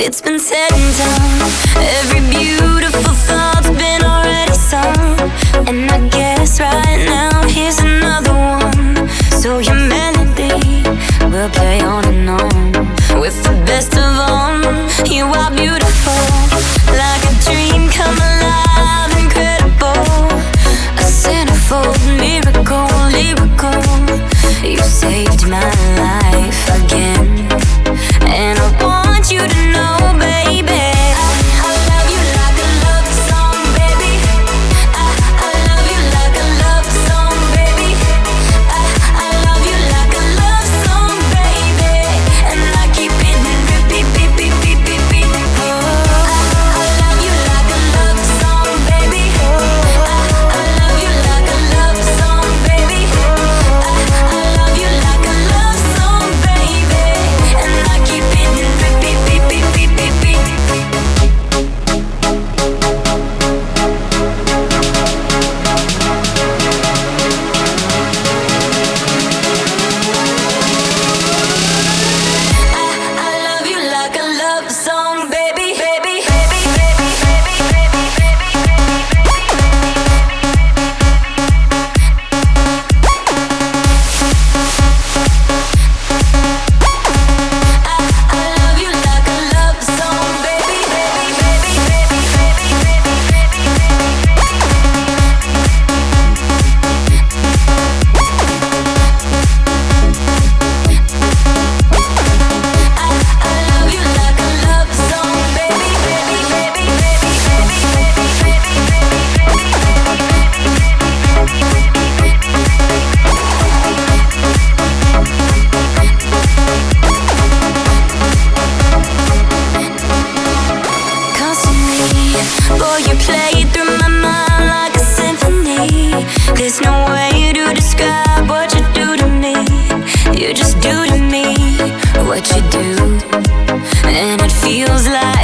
It's been said and done. Every beautiful thought's been already sung. And I guess right now here's another one. So humanity will play on and on. With the best of all, you are beautiful, like a dream come alive, incredible. A centerfold miracle, lyrical. You saved my life again. And I want you to know, baby, I love you like a love song, baby. I love you like a love song, baby. I love you like a love song, baby. And I keep hitting repeat, beep, beep, beep, beep, beep. Oh, I love you like a love song, baby. I love you like a love song, baby. I love you like a love song, baby. And I keep hitting repeat, beep, beep, beep, beep, beep. I love you like a love song, baby, baby, baby, baby, baby, I love you like a love song, baby, baby, baby, baby, I love you like a love song, baby, baby, baby, constantly, boy, you play through my mind like a symphony. There's no way to describe what you do to me. You just do to me what you do, and it feels like